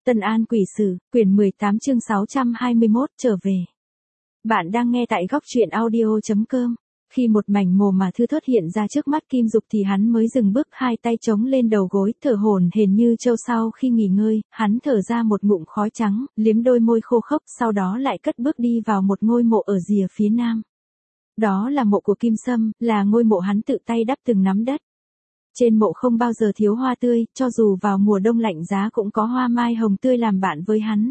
Tân An Quỷ Sử, quyển 18 chương 621 trở về. Bạn đang nghe tại góc truyện audio.com. Khi một mảnh mồ mà thư thớt hiện ra trước mắt Kim Dục thì hắn mới dừng bước, hai tay chống lên đầu gối, thở hổn hển như trâu sau khi nghỉ ngơi, hắn thở ra một ngụm khói trắng, liếm đôi môi khô khốc, sau đó lại cất bước đi vào một ngôi mộ ở rìa phía nam. Đó là mộ của Kim Sâm, là ngôi mộ hắn tự tay đắp từng nắm đất. Trên mộ không bao giờ thiếu hoa tươi, cho dù vào mùa đông lạnh giá cũng có hoa mai hồng tươi làm bạn với hắn.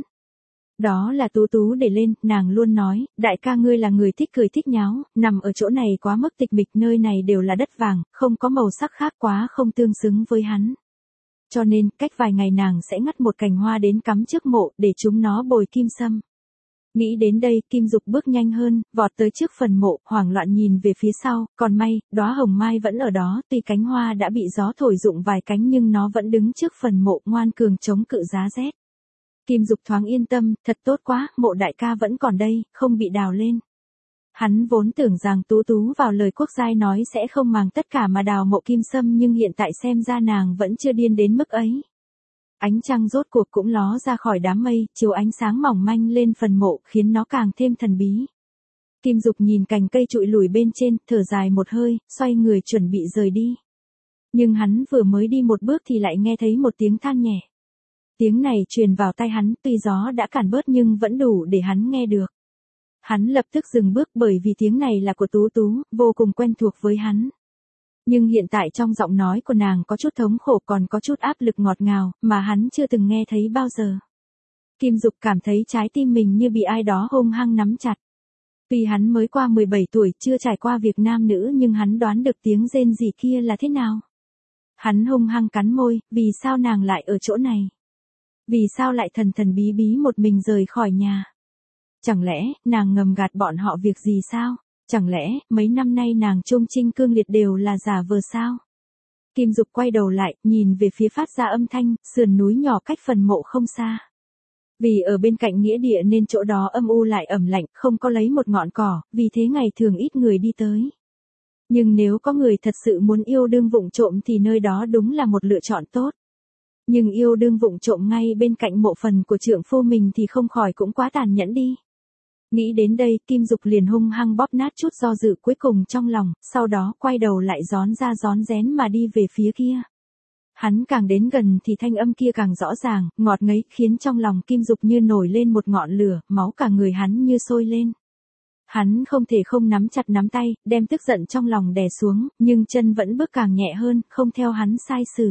Đó là Tú Tú để lên, nàng luôn nói, đại ca ngươi là người thích cười thích nháo, nằm ở chỗ này quá mức tịch mịch, nơi này đều là đất vàng, không có màu sắc khác quá không tương xứng với hắn. Cho nên, cách vài ngày nàng sẽ ngắt một cành hoa đến cắm trước mộ, để chúng nó bồi Kim Sâm. Nghĩ đến đây, Kim Dục bước nhanh hơn, vọt tới trước phần mộ, hoảng loạn nhìn về phía sau, còn may, đóa hồng mai vẫn ở đó, tuy cánh hoa đã bị gió thổi rụng vài cánh nhưng nó vẫn đứng trước phần mộ, ngoan cường chống cự giá rét. Kim Dục thoáng yên tâm, thật tốt quá, mộ đại ca vẫn còn đây, không bị đào lên. Hắn vốn tưởng rằng Tú Tú vào lời Quốc Giai nói sẽ không màng tất cả mà đào mộ Kim Sâm, nhưng hiện tại xem ra nàng vẫn chưa điên đến mức ấy. Ánh trăng rốt cuộc cũng ló ra khỏi đám mây, chiếu ánh sáng mỏng manh lên phần mộ, khiến nó càng thêm thần bí. Kim Dục nhìn cành cây trụi lủi bên trên, thở dài một hơi, xoay người chuẩn bị rời đi. Nhưng hắn vừa mới đi một bước thì lại nghe thấy một tiếng than nhẹ. Tiếng này truyền vào tai hắn, tuy gió đã cản bớt nhưng vẫn đủ để hắn nghe được. Hắn lập tức dừng bước bởi vì tiếng này là của Tú Tú, vô cùng quen thuộc với hắn. Nhưng hiện tại trong giọng nói của nàng có chút thống khổ, còn có chút áp lực ngọt ngào, mà hắn chưa từng nghe thấy bao giờ. Kim Dục cảm thấy trái tim mình như bị ai đó hung hăng nắm chặt. Tuy hắn mới qua 17 tuổi, chưa trải qua việc nam nữ, nhưng hắn đoán được tiếng rên rỉ kia là thế nào. Hắn hung hăng cắn môi, vì sao nàng lại ở chỗ này? Vì sao lại thần thần bí bí một mình rời khỏi nhà? Chẳng lẽ, nàng ngầm gạt bọn họ việc gì sao? Chẳng lẽ, mấy năm nay nàng trung trinh cương liệt đều là giả vờ sao? Kim Dục quay đầu lại, nhìn về phía phát ra âm thanh, sườn núi nhỏ cách phần mộ không xa. Vì ở bên cạnh nghĩa địa nên chỗ đó âm u lại ẩm lạnh, không có lấy một ngọn cỏ, vì thế ngày thường ít người đi tới. Nhưng nếu có người thật sự muốn yêu đương vụng trộm thì nơi đó đúng là một lựa chọn tốt. Nhưng yêu đương vụng trộm ngay bên cạnh mộ phần của trượng phu mình thì không khỏi cũng quá tàn nhẫn đi. Nghĩ đến đây, Kim Dục liền hung hăng bóp nát chút do dự cuối cùng trong lòng, sau đó quay đầu lại rón ra rón rén mà đi về phía kia. Hắn càng đến gần thì thanh âm kia càng rõ ràng, ngọt ngấy, khiến trong lòng Kim Dục như nổi lên một ngọn lửa, máu cả người hắn như sôi lên. Hắn không thể không nắm chặt nắm tay, đem tức giận trong lòng đè xuống, nhưng chân vẫn bước càng nhẹ hơn, không theo hắn sai sử.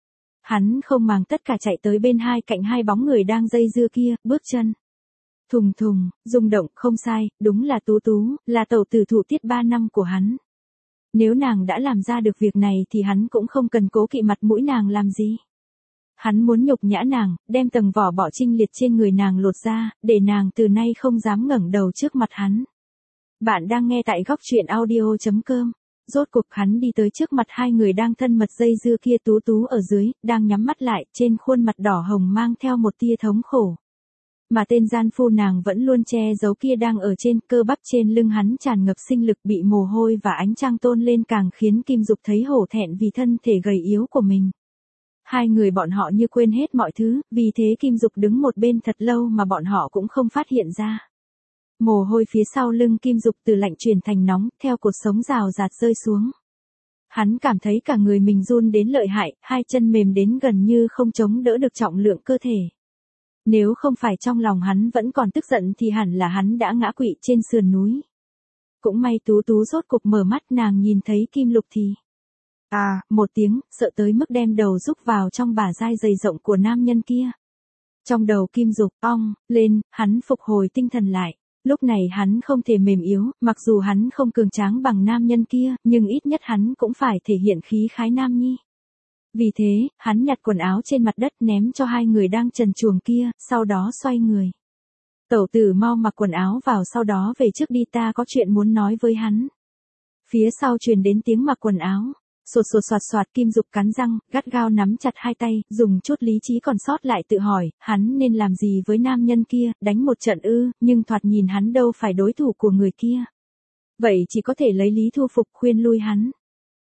Hắn không màng tất cả chạy tới bên cạnh hai bóng người đang dây dưa kia, bước chân. Thùng thùng, rung động, không sai, đúng là Tú Tú, là tẩu tử thủ tiết 3 năm của hắn. Nếu nàng đã làm ra được việc này thì hắn cũng không cần cố kỵ mặt mũi nàng làm gì. Hắn muốn nhục nhã nàng, đem tầng vỏ bọ trinh liệt trên người nàng lột ra, để nàng từ nay không dám ngẩng đầu trước mặt hắn. Bạn đang nghe tại góc truyện audio.com. Rốt cuộc hắn đi tới trước mặt hai người đang thân mật dây dưa kia, Tú Tú ở dưới, đang nhắm mắt lại, trên khuôn mặt đỏ hồng mang theo một tia thống khổ. Mà tên gian phu nàng vẫn luôn che giấu kia đang ở trên, cơ bắp trên lưng hắn tràn ngập sinh lực, bị mồ hôi và ánh trăng tôn lên càng khiến Kim Dục thấy hổ thẹn vì thân thể gầy yếu của mình. Hai người bọn họ như quên hết mọi thứ, vì thế Kim Dục đứng một bên thật lâu mà bọn họ cũng không phát hiện ra. Mồ hôi phía sau lưng Kim Dục từ lạnh chuyển thành nóng, theo cột sống rào rạt rơi xuống. Hắn cảm thấy cả người mình run đến lợi hại, hai chân mềm đến gần như không chống đỡ được trọng lượng cơ thể. Nếu không phải trong lòng hắn vẫn còn tức giận thì hẳn là hắn đã ngã quỵ trên sườn núi. Cũng may Tú Tú rốt cục mở mắt, nàng nhìn thấy Kim Lục thì một tiếng, sợ tới mức đem đầu rúc vào trong bả vai dày rộng của nam nhân kia. Trong đầu Kim Dục lên, hắn phục hồi tinh thần lại. Lúc này hắn không thể mềm yếu, mặc dù hắn không cường tráng bằng nam nhân kia, nhưng ít nhất hắn cũng phải thể hiện khí khái nam nhi. Vì thế, hắn nhặt quần áo trên mặt đất ném cho hai người đang trần truồng kia, sau đó xoay người. Tẩu tử mau mặc quần áo vào, sau đó về trước đi, ta có chuyện muốn nói với hắn. Phía sau truyền đến tiếng mặc quần áo. Sột sột soạt soạt, Kim Dục cắn răng, gắt gao nắm chặt hai tay, dùng chút lý trí còn sót lại tự hỏi, hắn nên làm gì với nam nhân kia, đánh một trận ư, nhưng thoạt nhìn hắn đâu phải đối thủ của người kia. Vậy chỉ có thể lấy lý thu phục khuyên lui hắn.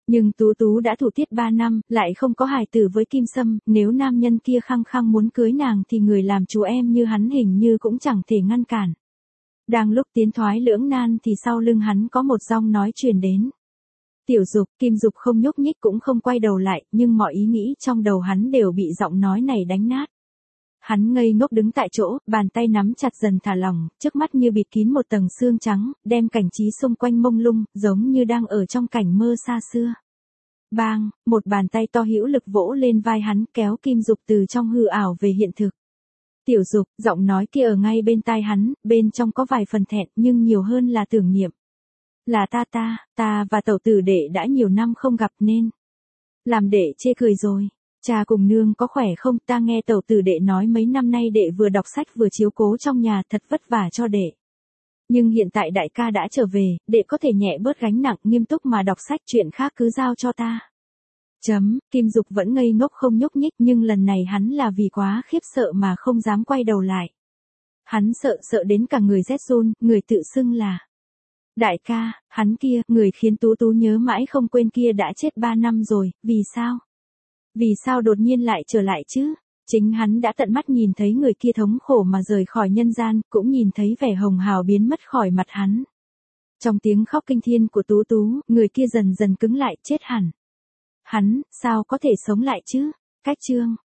Nhưng Tú Tú đã thủ tiết 3 năm, lại không có hài tử với Kim Sâm, nếu nam nhân kia khăng khăng muốn cưới nàng thì người làm chú em như hắn hình như cũng chẳng thể ngăn cản. Đang lúc tiến thoái lưỡng nan thì sau lưng hắn có một giọng nói truyền đến. Tiểu Dục, Kim Dục không nhúc nhích cũng không quay đầu lại, nhưng mọi ý nghĩ trong đầu hắn đều bị giọng nói này đánh nát. Hắn ngây ngốc đứng tại chỗ, bàn tay nắm chặt dần thả lỏng, trước mắt như bịt kín một tầng sương trắng, đem cảnh trí xung quanh mông lung, giống như đang ở trong cảnh mơ xa xưa. Bang, một bàn tay to hữu lực vỗ lên vai hắn, kéo Kim Dục từ trong hư ảo về hiện thực. Tiểu Dục, giọng nói kia ở ngay bên tai hắn, bên trong có vài phần thẹn nhưng nhiều hơn là tưởng niệm. Là ta và tẩu tử đệ đã nhiều năm không gặp nên làm đệ chê cười rồi. Cha cùng nương có khỏe không? Ta nghe tẩu tử đệ nói mấy năm nay đệ vừa đọc sách vừa chiếu cố trong nhà, thật vất vả cho đệ. Nhưng hiện tại đại ca đã trở về, đệ có thể nhẹ bớt gánh nặng, nghiêm túc mà đọc sách, chuyện khác cứ giao cho ta. Kim Dục vẫn ngây ngốc không nhúc nhích, nhưng lần này hắn là vì quá khiếp sợ mà không dám quay đầu lại. Hắn sợ đến cả người rét run, người tự xưng là đại ca, hắn kia, người khiến Tú Tú nhớ mãi không quên kia đã chết 3 năm rồi, vì sao? Vì sao đột nhiên lại trở lại chứ? Chính hắn đã tận mắt nhìn thấy người kia thống khổ mà rời khỏi nhân gian, cũng nhìn thấy vẻ hồng hào biến mất khỏi mặt hắn. Trong tiếng khóc kinh thiên của Tú Tú, người kia dần dần cứng lại, chết hẳn. Hắn, sao có thể sống lại chứ? Cách chương